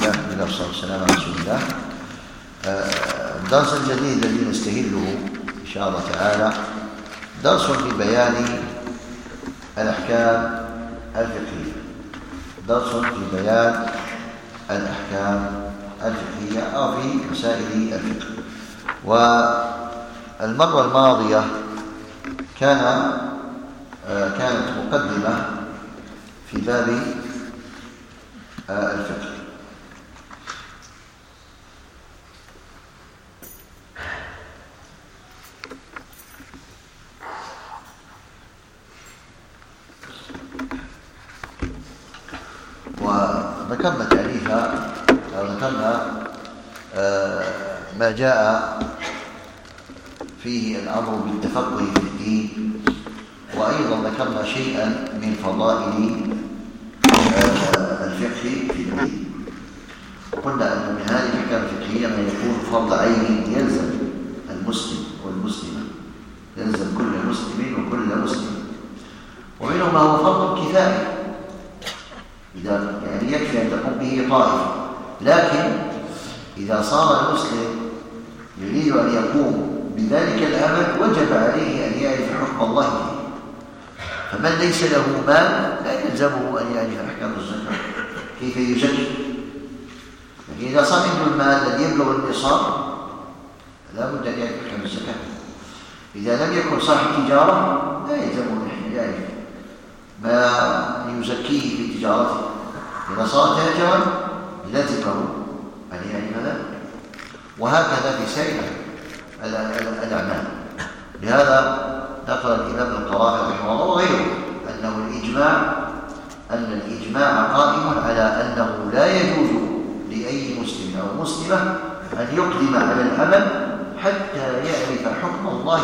الله إلى الصلاة والسلام على رسول الله. الدرس الجديد الذي نستهله إن شاء الله تعالى درس في بيان الأحكام الفقهية، درس في بيان الأحكام الفقهية أو في مسائل الفقه. والمرة الماضية كانت مقدمة في باب الفقه. وذكرنا تعريفها أو ذكرنا ما جاء فيه الأمر بالتفقه في الدين، وأيضا ذكرنا شيئا من فضائل الفقه في الدين. وقلنا أن من هذه الأحكام الفقهية ما يكون فرض عين يلزم المسلم والمسلمة، يلزم كل مسلم وكل مسلم، ومنه ما هو فرض كفاية إذا يعني يكفي أن تقوم به طائفة، لكن إذا صار المسلم يريد أن يقوم بذلك العمل وجب عليه أن يعرف حكم الله فيه. فمن ليس له مال لا يلزمه أن يعرف أحكام الزكاة كيف يزكي، لكن إذا صار عنده المال الذي يبلغ النصاب لا بد أن يعرف أحكام الزكاة. إذا لم يكن صاحب تجارة لا يلزمه أن يعرف ما يزكيه في تجارته. إذا صار تاجرا لزمه أن يعرف ذلك، وهكذا في سائر الأعمال. لهذا نقل الإمام القرافي رحمه الله وغيره أن الإجماع قائم على أنه لا يجوز لأي مسلم أو مسلمة أن يقدم على العمل حتى يعرف حكم الله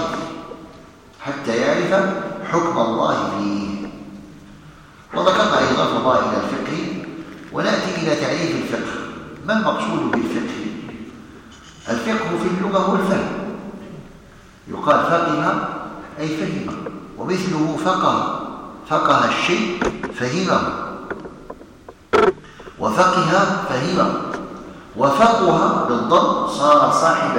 فيه، وذكرنا أيضا فضائل الفقه. ونأتي إلى تعريف الفقه. ما المقصود بالفقه؟ الفقه في اللغة هو الفهم. يقال فقه أي فهم، ومثله فقه الشيء فهمه، وفقه فهمه، وفقه بالضبط صار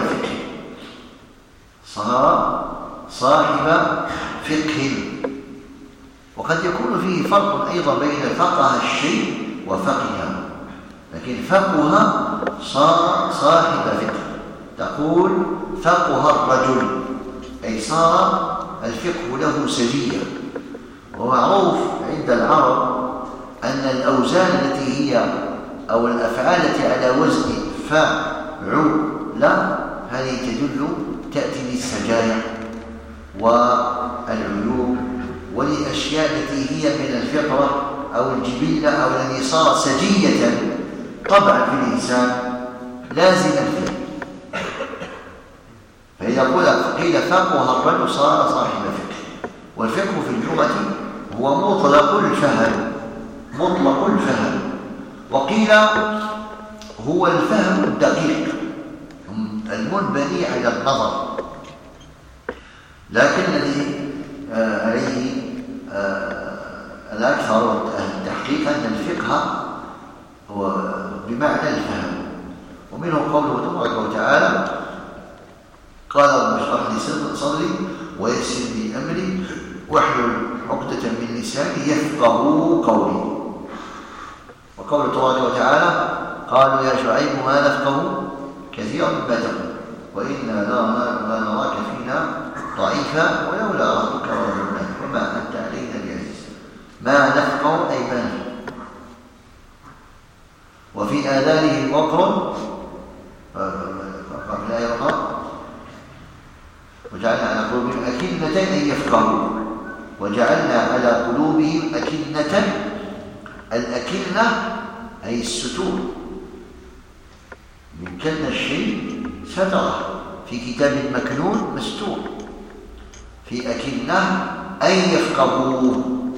صاحب فقه. وقد يكون فيه فرق أيضا بين فقه الشيء وفقه، لكن فقه صار صاحب فقه. تقول فقه الرجل أي صار الفقه له سجية. ومعروف عند العرب أن الأوزان التي هي أو الأفعال التي على وزن فعل هذه تأتي للسجايا والعيوب وللأشياء التي هي من الفطرة أو الجبلة أو التي صارت سجية طبعا في الإنسان لازم الفعل. فإذا قيل فقه الرجل صار صاحب فقه. والفقه في اللغة هو مطلق الفهم، وقيل هو الفهم الدقيق المنبني على النظر، لكن الذي عليه الأكثر التحقيق أن الفقه هو بمعنى الفهم. ومنه قوله تبارك وتعالى قال رب اشرح لي صدري ويسر لي أمري واحلل عقدة من لساني يفقهوا قولي. وقوله تبارك وتعالى قالوا يا شعيب ما نفقه كثيرا مما تقول وإنا لا نراك فينا ضعيفا ولولا رهطك ورجلناك وما أنت علينا بعزيز. ما نفقه أي ما نفقه. وفي آذانهم وقر فقال لا يرى وجعلنا على قلوبهم أكنة أن يفقهوا وجعلنا على قلوبهم أكنة. الأكنة أي الستور، من كن الشيء ستره، في كتاب مكنون مستور، في أكنة أن يفقهوا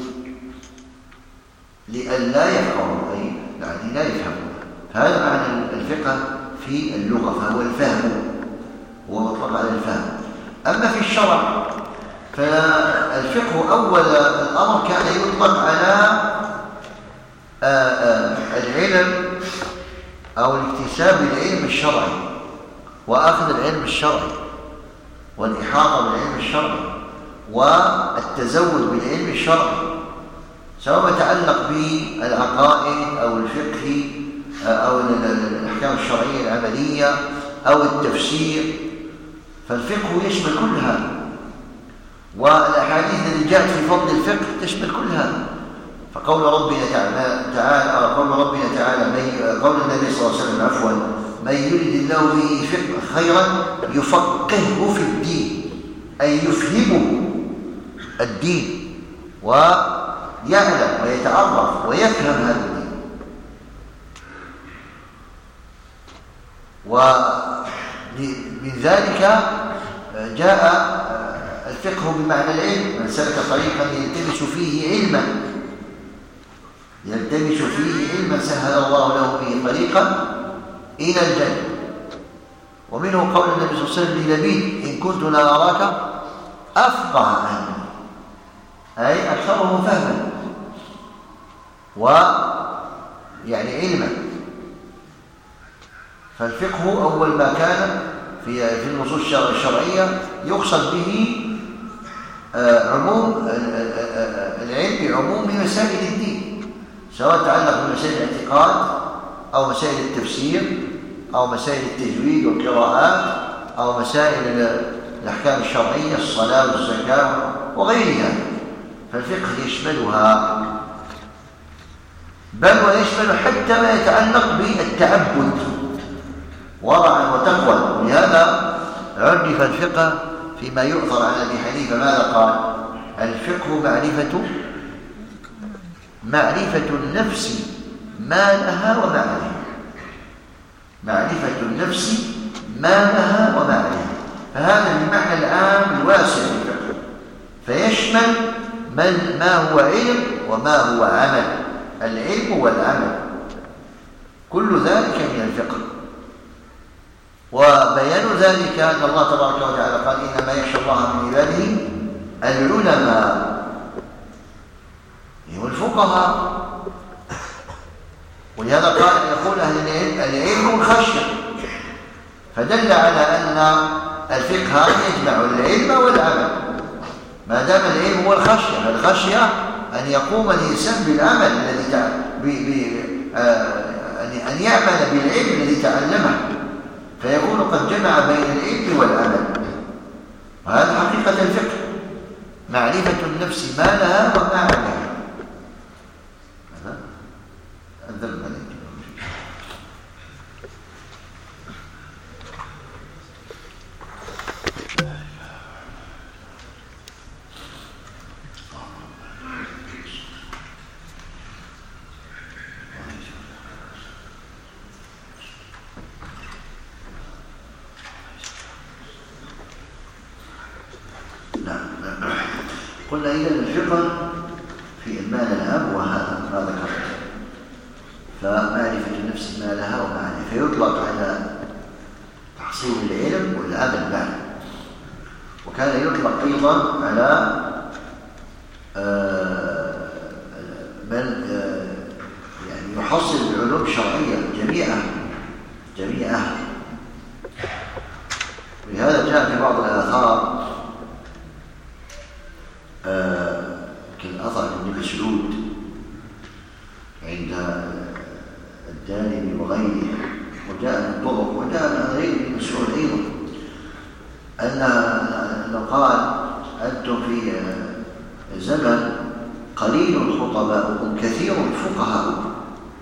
لئلا يفقهوا أي يعني لا يفهمون. هذا معنى الفقه في اللغة، فهو الفهم، هو مطلق على الفهم. أما في الشرع فالفقه أول الأمر كان يطلق على العلم أو الاكتساب بالعلم الشرعي وأخذ العلم الشرعي والإحاطة بالعلم الشرعي والتزود بالعلم الشرعي، سواء ما يتعلق بالعقائد أو الفقه أو الأحكام الشرعية العملية أو التفسير، فالفقه يشمل كل هذا، والأحاديث التي جاءت في فضل الفقه تشمل كل هذا. فقول ربنا تعالى قول النبي صلى الله عليه وسلم عفوا: من يرد الله به خيرا يفقهه في الدين، أي يفهمه الدين ويعلم ويتعرف ويفهم هذا الدين. ومن ذلك جاء الفقه بمعنى العلم: من سلك طريقا يلتمس فيه علما سهل الله له به طريقا إلى الجنة. ومنه قول النبي صلى الله عليه وسلم للبيد: إن كنت لا أراك أفقه أهلا، أي أكثرهم فهما ويعني علما. فالفقه أول ما كان في النصوص الشرعية يقصد به عموم العلم بعموم مسائل الدين، سواء تعلق بمسائل الاعتقاد أو مسائل التفسير أو مسائل التجويد والقراءات أو مسائل الأحكام الشرعية، الصلاة والزكاة وغيرها. فالفقه يشملها، بل ويشمل حتى ما يتعلق بالتعبد ورعا وتقوى. ولهذا عرف الفقه فيما يؤثر عن أبي حنيفة ماذا قال؟ الفقه معرفة النفس ما لها وما عليها. معرفة النفس ما لها وما عليها. فهذا المعنى العام الواسع للفقه، فيشمل ما هو علم وما هو عمل، العلم والعمل كل ذلك من الفقه. وبيان ذلك أن الله تبارك وتعالى قال: إنما يخشى الله من عباده العلماء، هم الفقهاء. ولهذا قال يقول أهل العلم الخشية، فدل على أن الفقه يجمع العلم والعمل. ما دام العلم هو الخشية، فالخشية أن يقوم الإنسان بالعمل الذي أن يعمل بالعلم الذي تعلمه، فيكون قد جمع بين العلم والعمل. وهذا حقيقة الفقه، معرفة النفس ما لها وما عليها. هذا الذنب عليك. قلنا إذا الفقه في المعنى العام وهذا ما ذكرت، فمعرفة النفس ما لها وما عليها، فيطلق على تحصيل العلم والعمل معه. وكان يطلق أيضا على من يعني يحصل العلوم الشرعية جميعها. ولهذا جاء في بعض الآثار كالأثر ابن مسعود عند الدارمي وغيره، وجاء من طرق، وجاء من غير ابن مسعود أيضا، أنه قال: أنتم في زمن قليل خطباؤكم كثير فقهاؤكم.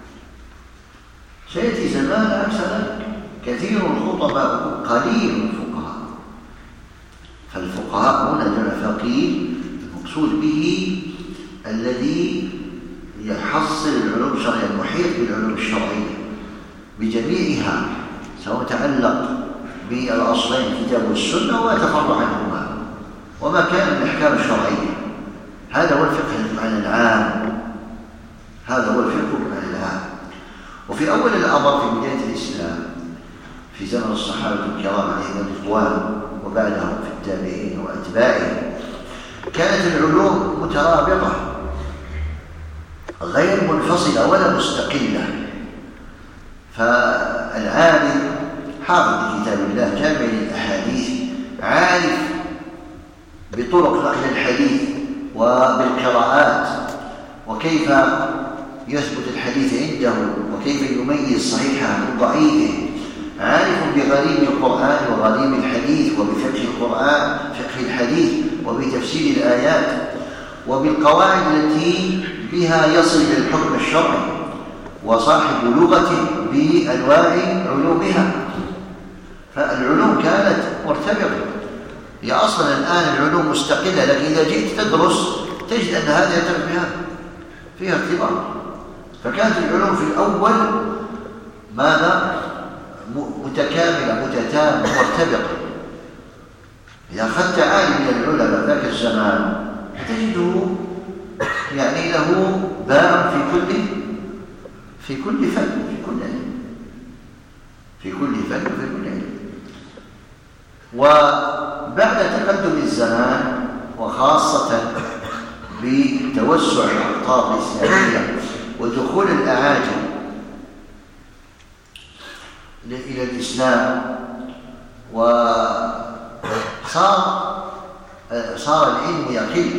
سيأتي زمان عكس ذلك، كثير خطباؤكم قليل فقهاء. فالفقهاء هنا جمع فقيه، المقصود به الذي يحصل العلوم الشرعية، المحيط بالعلوم الشرعية بجميعها، سواء تعلق بالأصلين الكتاب والسنة وما تفرع عنهما وما كان من الأحكام الشرعية. هذا هو الفقه بمعنى العام، هذا هو الفقه بمعنى العام. وفي أول الأمر في بداية الإسلام في زمن الصحابة الكرام عليهم الرضوان وبعدهم في التابعين وأتباعهم، كانت العلوم مترابطة غير منفصلة ولا مستقلة. فالعالم حافظ لكتاب الله جامع للأحاديث عارف بطرق نقل الحديث وبالقراءات وكيف يثبت الحديث عنده وكيف يميز صحيحه من ضعيفه، عارف بغريب القرآن وغريب الحديث وبفقه القرآن فقه الحديث وبتفسير الآيات وبالقواعد التي بها يصل إلى الحكم الشرعي، وصاحب لغة بأنواع علومها. فالعلوم كانت مرتبطة، هي أصلا الآن العلوم مستقلة، لكن إذا جئت تدرس تجد أن هذا يرتبط بهذا، فيها ارتباط. فكانت العلوم في الأول ماذا؟ متكاملة متتابعة مرتبطة. إذا أخذت عالم من العلماء ذاك الزمان تجده يعني له باع في كل فن في كل علم. وبعد تقدم الزمان وخاصة بتوسع الأقطار الإسلامية ودخول الأعاجم إلى الإسلام، صار العلم يقل،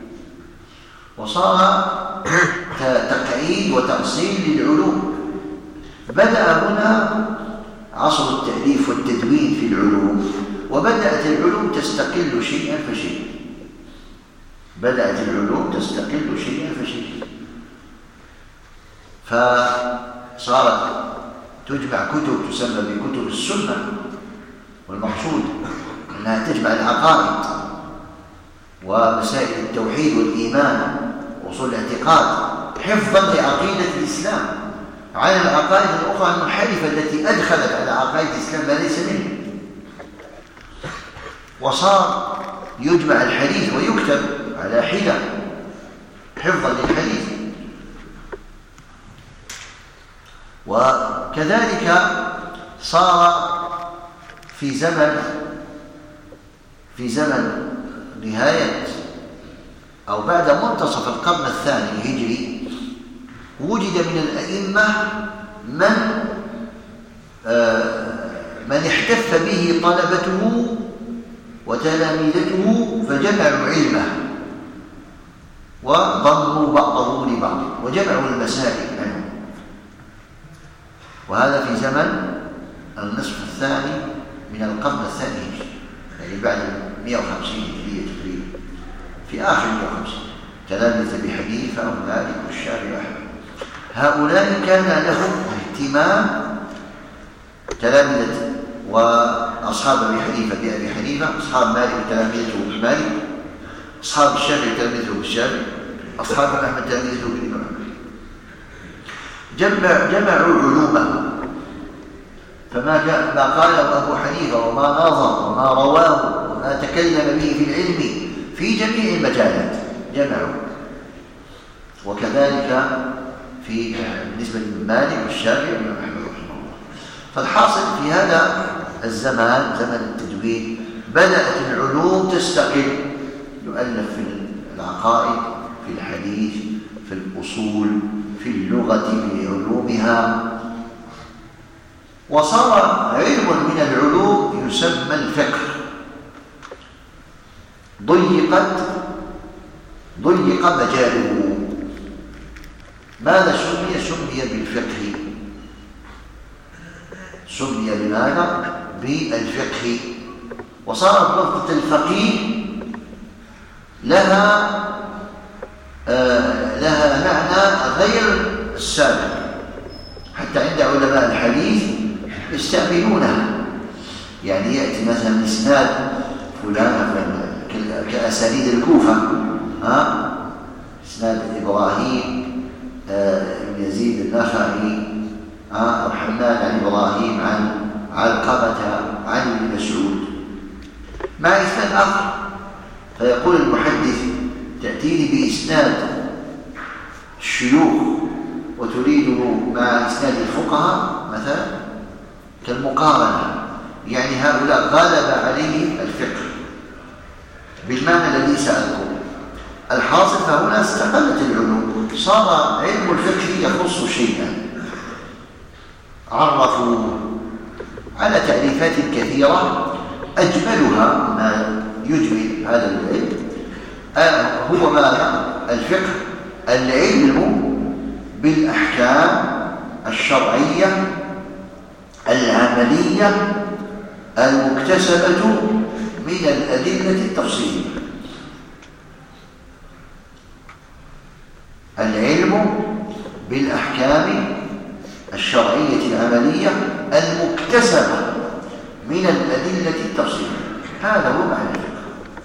وصار تقعيد وتأصيل للعلوم. بدأ هنا عصر التأليف والتدوين في العلوم، وبدأت العلوم تستقل شيئا فشيئا. فصارت تجمع كتب تسمى بكتب السنة، والمقصود أنها تجمع العقائد ومسائل التوحيد والإيمان وأصول الاعتقاد حفظا لعقيدة الإسلام على العقائد الأخرى المنحرفة التي أدخلت على عقائد الإسلام ما ليس منه. وصار يجمع الحديث ويكتب على حدة حفظا للحديث. وكذلك صار في زمن نهاية أو بعد منتصف القرن الثاني الهجري وجد من الأئمة من احتف به طلبته وتلاميذته فجمعوا علمه وضموا بعضه لبعض وجمعوا المسائل عنه. وهذا في زمن النصف الثاني من القرن الثاني الهجري، يعني بعد 150 هجرية تقريبا، في آخر 150. تلاميذ أبي حنيفة ومالك والشافعي وأحمد، هؤلاء كان لهم اهتمام تلامذة وأصحاب أبي حنيفة بأبي حنيفة، أصحاب مالك تلامذته مالك، أصحاب الشافعي تلامذته بالشافعي، أصحاب أحمد تلامذته بالإمام أحمد. جمعوا علومه، فما قاله أبو حنيفة وما ناظر وما رواه وما تكلم به في العلم في جميع المجالات جمعوا. وكذلك بالنسبة لمالك والشافعي والإمام أحمد رحمه الله. فالحاصل في هذا الزمان زمن التدوين بدأت العلوم تستقل، يؤلف في العقائد، في الحديث، في الأصول، في اللغة بعلومها. وصار علم من العلوم يسمى الفقه، ضيق مجاله. ماذا سمي بالفقه؟ سمي بماذا؟ بالفقه. وصارت لفظة الفقيه لها معنى غير السابق، حتى عند علماء الحديث يستعملونها. يعني يأتي مثلا إسناد فلان كأسانيد الكوفة، إسناد إبراهيم بن يزيد النخعي أو حماد عن إبراهيم عن علقمة عن ابن مسعود مع إسناد آخر، فيقول المحدث تأتيني بإسناد الشيوخ وتريده مع إسناد الفقهاء مثلا كالمقارنة، يعني هؤلاء غلب عليهم الفقه بالمعنى الذي سألكم. الحاصل فهنا استقلت العلوم، صار علم الفقه يخص شيئا عرفوا على تعريفات كثيرة، أجملها ما يجمل هذا العلم هو ماذا؟ الفقه، العلم بالأحكام الشرعية العملية المكتسبة من الأدلة التفصيلية. العلم بالأحكام الشرعية العملية المكتسبة من الأدلة التفصيلية، هذا هو معنى الفقه.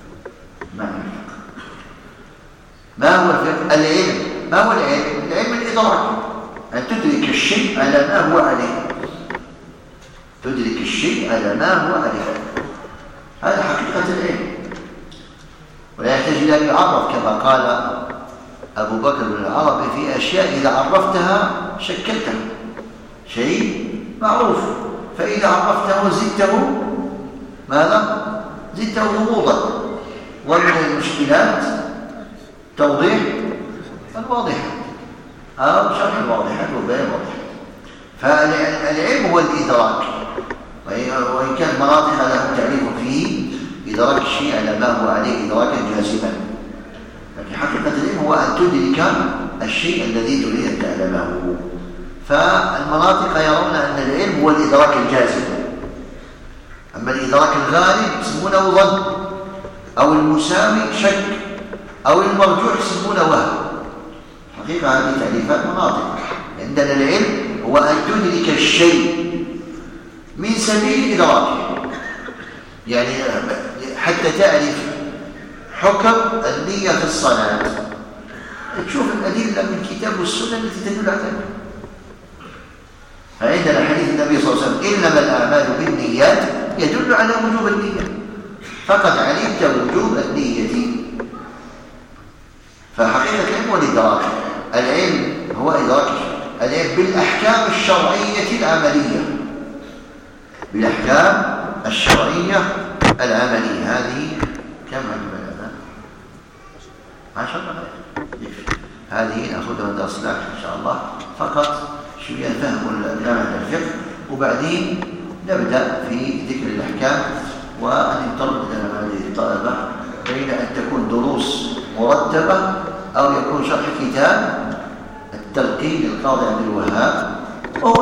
ما هو الفقه؟ العلم. ما هو العلم؟ العلم الإدراك، أن تدرك الشيء على ما هو عليه، تدرك الشيء على ما هو عليه، هذا حقيقة العلم، ولا يحتاج إلى أن يعرف كما قال أبو بكر بن العربي في أشياء إذا عرفتها شكلتها، شيء معروف فإذا عرفته وزدته ماذا؟ زدته غموضا. ومن المشكلات توضيح الواضحات أو شرح الواضحات وبيان الواضحات. فالعلم هو الإدراك، وإن كان مناطق له تعريف فيه إدراك الشيء على ما هو عليه إدراكا جازما، لكن حقيقة العلم هو أن تدرك الشيء الذي تريد أن تعلمه. فالمناطق يرون أن العلم هو الإدراك الجازم، أما الإدراك الغالب يسمونه ظن، أو المساوي شك، أو المرجوح يسمونه وهم. حقيقة هذه تعريفات مناطق. عندنا العلم هو أن تدرك الشيء من سبيل إدراكه، يعني حتى تعرف حكم النية في الصلاة تشوف الأدلة من الكتاب والسنة التي تدل على ذلك. فعندنا حديث النبي صلى الله عليه وسلم إنما الأعمال بالنيات يدل على وجوب النية، فقد علمت وجوب النية. فحقيقة العلم هو الإدراك، العلم هو إدراك العلم بالأحكام الشرعية العملية، بالأحكام الشرعية العملية. هذه كم عندنا الآن؟ 10 دقائق. هذه نأخذها من درس الآخر إن شاء الله، فقط شوية فهم معنى الفقه، وبعدين نبدأ في ذكر الأحكام، وأن يطرد لنا هذه الطلبة بين أن تكون دروس مرتبة أو يكون شرح كتاب التلقين للقاضي عبد الوهاب